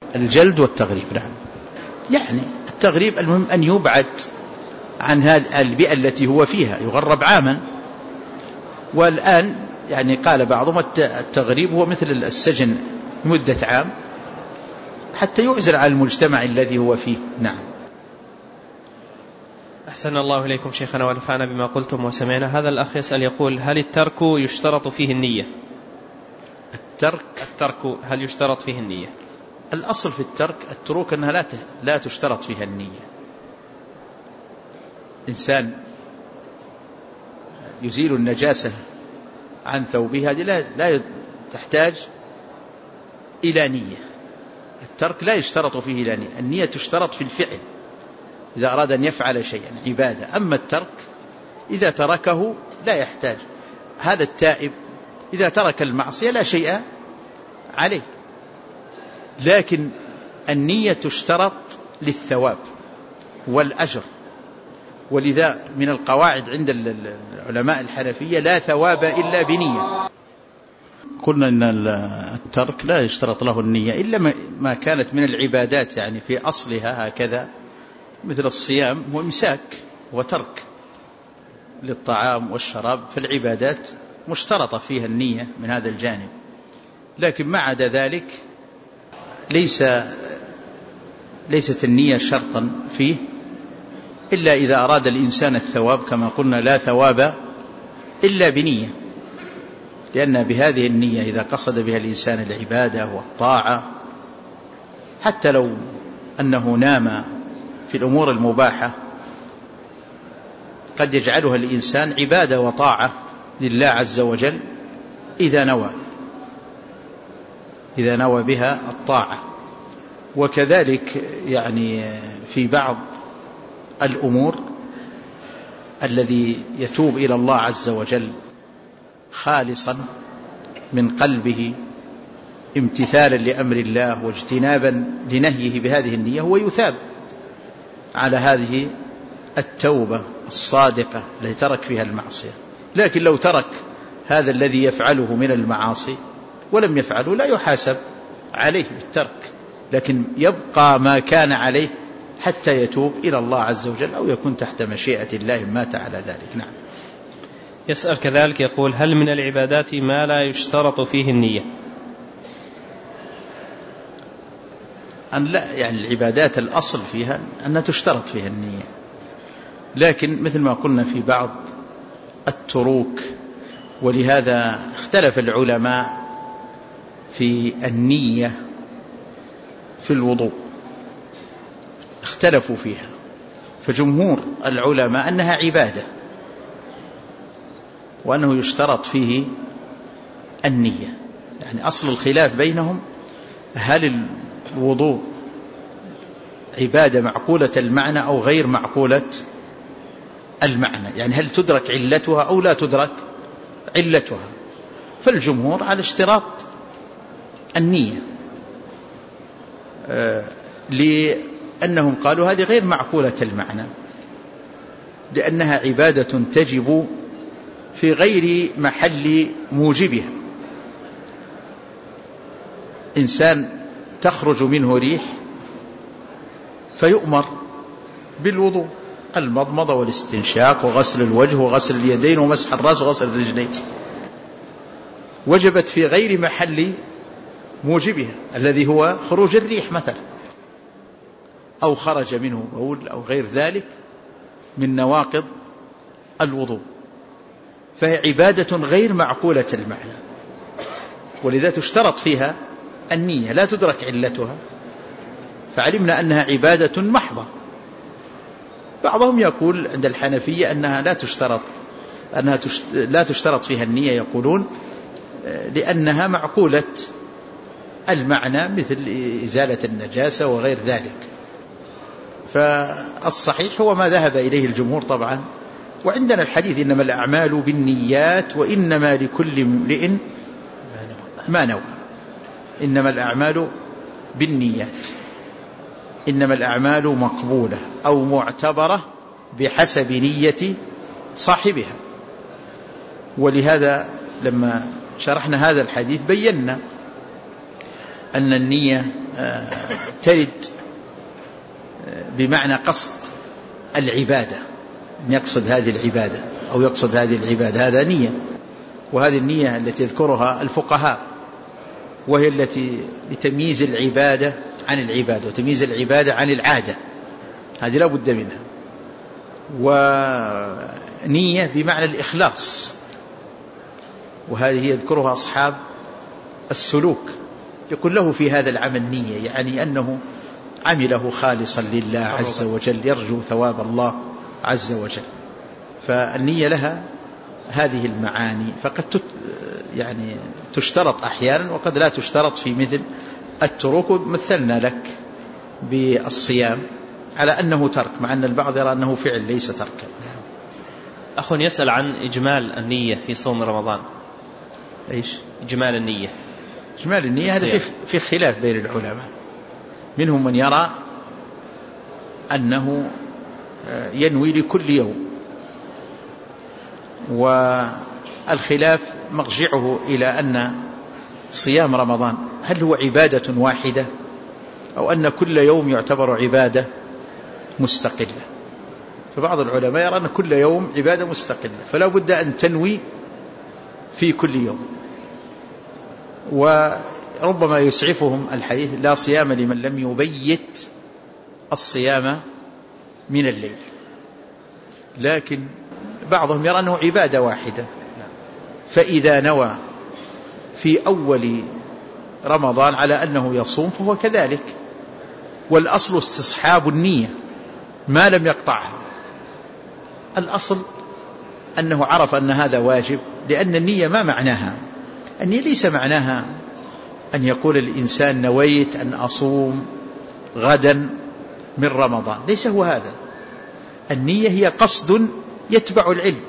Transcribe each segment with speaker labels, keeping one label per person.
Speaker 1: الجلد والتغريب. نعم، يعني التغريب المهم أن يبعد عن هذه البيئة التي هو فيها، يغرب عاما. والآن يعني قال بعضهم التغريب هو مثل السجن مدة عام حتى يعزل على المجتمع الذي هو فيه. نعم.
Speaker 2: أحسن الله إليكم شيخنا ونفعنا بما قلتم وسمعنا. هذا الأخ يسأل يقول: هل الترك يشترط فيه النية؟ الترك هل يشترط فيه النية؟
Speaker 1: الأصل في التروك أنها لا تشترط فيها النية. إنسان يزيل النجاسة عن ثوبه، هذه لا تحتاج إلى نية. الترك لا يشترط فيه إلى نية، النية تشترط في الفعل إذا أراد أن يفعل شيئا عبادة. أما الترك إذا تركه لا يحتاج. هذا التائب إذا ترك المعصية لا شيء عليه، لكن النية تشترط للثواب والأجر. ولذا من القواعد عند العلماء الحنفية: لا ثواب إلا بنية. قلنا إن الترك لا يشترط له النية إلا ما كانت من العبادات، يعني في أصلها هكذا، مثل الصيام هو إمساك وترك للطعام والشراب، فالعبادات مشترطة فيها النية من هذا الجانب. لكن ما عدا ذلك ليست النية شرطا فيه، إلا إذا أراد الإنسان الثواب كما قلنا: لا ثواب إلا بنية. لأن بهذه النية إذا قصد بها الإنسان العبادة والطاعة، حتى لو أنه نام في الأمور المباحة، قد يجعلها الإنسان عبادة وطاعة لله عز وجل إذا نوى بها الطاعة. وكذلك يعني في بعض الأمور الذي يتوب إلى الله عز وجل خالصا من قلبه امتثالا لأمر الله واجتنابا لنهيه بهذه النية، هو يثاب على هذه التوبة الصادقة التي ترك فيها المعصية. لكن لو ترك هذا الذي يفعله من المعاصي ولم يفعله لا يحاسب عليه بالترك، لكن يبقى ما كان عليه حتى يتوب إلى الله عز وجل أو يكون تحت مشيئة الله مات على ذلك. نعم.
Speaker 2: يسأل كذلك يقول: هل من العبادات ما لا يشترط فيه النية؟
Speaker 1: أن لا، يعني العبادات الأصل فيها أنها تشترط فيها النية، لكن مثل ما قلنا في بعض التروك. ولهذا اختلف العلماء في النية في الوضوء، اختلفوا فيها. فجمهور العلماء أنها عبادة وأنه يشترط فيه النية. يعني أصل الخلاف بينهم: هل الوضوء عبادة معقولة المعنى أو غير معقولة المعنى؟ يعني هل تدرك علتها أو لا تدرك علتها؟ فالجمهور على اشتراط النية، لأنهم قالوا هذه غير معقولة المعنى، لأنها عبادة تجب في غير محل موجبها. إنسان تخرج منه ريح فيؤمر بالوضوء، المضمضة والاستنشاق وغسل الوجه وغسل اليدين ومسح الرأس وغسل الرجلين، وجبت في غير محل موجبها الذي هو خروج الريح مثلا، أو خرج منه بول أو غير ذلك من نواقض الوضوء، فهي عبادة غير معقولة المعنى، ولذا تشترط فيها النية، لا تدرك علتها، فعلمنا أنها عبادة محضة. بعضهم يقول عند الحنفية أنها لا تشترط فيها النية، يقولون لأنها معقولة المعنى مثل إزالة النجاسة وغير ذلك. فالصحيح هو ما ذهب إليه الجمهور طبعا. وعندنا الحديث: إنما الأعمال بالنيات وإنما لكل امرئ ما نوى. إنما الأعمال بالنيات، إنما الأعمال مقبولة أو معتبرة بحسب نية صاحبها. ولهذا لما شرحنا هذا الحديث بينا أن النية ترد بمعنى قصد العبادة، أن يقصد هذه العبادة أو يقصد هذه العبادة، هذا نية. وهذه النية التي يذكرها الفقهاء، وهي التي لتمييز العبادة عن العبادة وتمييز العبادة عن العادة، هذه لا بد منها. ونية بمعنى الإخلاص، وهذه يذكرها أصحاب السلوك، يقول له في هذا العمل نية، يعني أنه عمله خالصا لله عز وجل، يرجو ثواب الله عز وجل. فالنية لها هذه المعاني، فقد يعني تشترط أحيانا وقد لا تشترط في مثل الترك. مثلنا لك بالصيام على أنه ترك، مع أن البعض يرى أنه فعل ليس تركا.
Speaker 2: أخ يسأل عن إجمال النية في صوم رمضان.
Speaker 1: إيش
Speaker 2: إجمال النية؟
Speaker 1: إجمال النية هذا في خلاف بين العلماء، منهم من يرى أنه ينوي لكل يوم، والخلاف مرجعه إلى أن صيام رمضان هل هو عبادة واحدة أو أن كل يوم يعتبر عبادة مستقلة. فبعض العلماء يرى أن كل يوم عبادة مستقلة، فلا بد أن تنوي في كل يوم. وربما يسعفهم الحديث لا صيام لمن لم يبيت الصيام من الليل، لكن بعضهم يرى أنه عبادة واحدة، فإذا نوى في أول رمضان على أنه يصوم فهو كذلك. والأصل استصحاب النية ما لم يقطعها، الأصل أنه عرف أن هذا واجب، لأن النية ما معناها، النية ليس معناها أن يقول الإنسان نويت أن أصوم غدا من رمضان، ليس هو هذا. النية هي قصد يتبع العلم،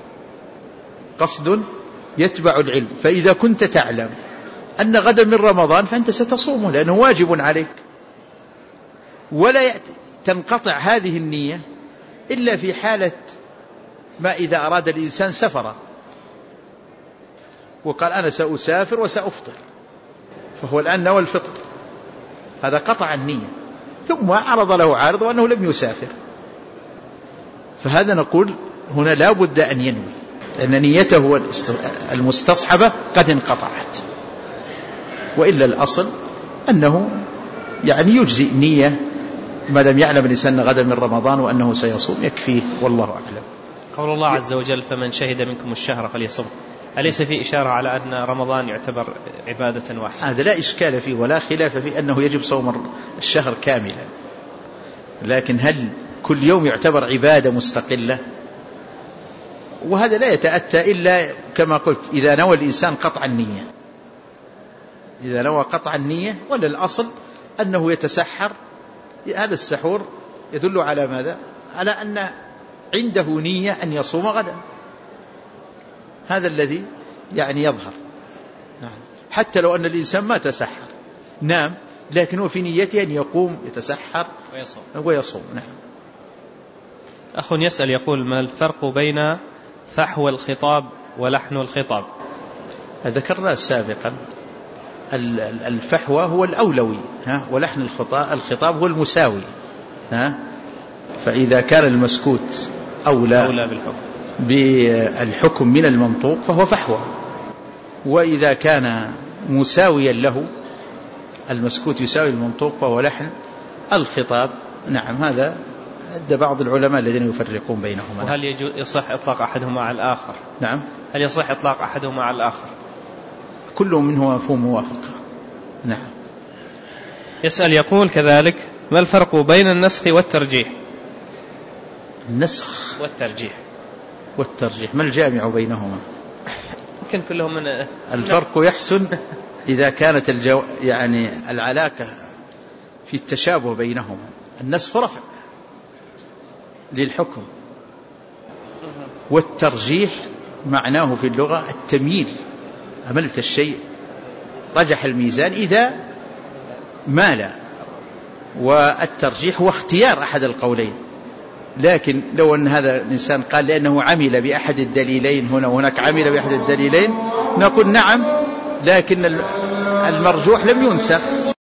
Speaker 1: قصد يتبع العلم. فإذا كنت تعلم أن غدا من رمضان فأنت ستصومه لأنه واجب عليك، ولا تنقطع هذه النية إلا في حالة ما إذا أراد الإنسان سفرا وقال أنا سأسافر وسأفطر، فهو الآن نوى الفطر، هذا قطع النية. ثم عرض له عارض وأنه لم يسافر، فهذا نقول هنا لا بد أن ينوي، لأن نيته المستصحبة قد انقطعت. وإلا الأصل أنه يعني يجزئ نية ما لم يعلم الإنسان غدا من رمضان وأنه سيصوم، يكفيه والله أعلم.
Speaker 2: قول الله عز وجل فمن شهد منكم الشهر فليصم، أليس في إشارة على أن رمضان يعتبر عبادة واحدة؟
Speaker 1: هذا لا إشكال فيه ولا خلاف فيه أنه يجب صوم الشهر كاملا، لكن هل كل يوم يعتبر عبادة مستقلة؟ وهذا لا يتأتى إلا كما قلت إذا نوى الإنسان قطع النية، إذا نوى قطع النية. ولا الأصل أنه يتسحر، هذا السحور يدل على ماذا؟ على أن عنده نية أن يصوم غدا، هذا الذي يعني يظهر. نعم. حتى لو أن الإنسان ما تسحر نام، لكن هو في نيته أن يقوم يتسحر ويصوم. نعم.
Speaker 2: أخ يسأل يقول ما الفرق بين فحوى الخطاب ولحن الخطاب؟
Speaker 1: ذكرنا سابقا الفحوى هو الأولوي، ولحن الخطاب هو المساوي. فإذا كان المسكوت أولى بالحكم من المنطوق فهو فحوى، وإذا كان مساويا له المسكوت يساوي المنطوق فهو لحن الخطاب. نعم. هذا عند بعض العلماء الذين يفرقون بينهما.
Speaker 2: وهل يصح إطلاق أحدهما على الآخر؟
Speaker 1: نعم.
Speaker 2: هل يصح إطلاق أحدهما على الآخر؟
Speaker 1: كل منه مفهوم موافقة. نعم.
Speaker 2: يسأل يقول كذلك ما الفرق بين النسخ والترجيح؟
Speaker 1: النسخ والترجيح ما الجامع بينهما؟
Speaker 2: يمكن كلهم من
Speaker 1: الفرق يحسن إذا كانت يعني العلاقة في التشابه بينهما. النسخ رفع للحكم، والترجيح معناه في اللغة التمييل، عملت الشيء رجح الميزان إذا مال، والترجيح هو اختيار أحد القولين. لكن لو أن هذا الإنسان قال لأنه عمل بأحد الدليلين هنا وهناك عمل بأحد الدليلين، نقول نعم، لكن المرجوح لم ينسخ.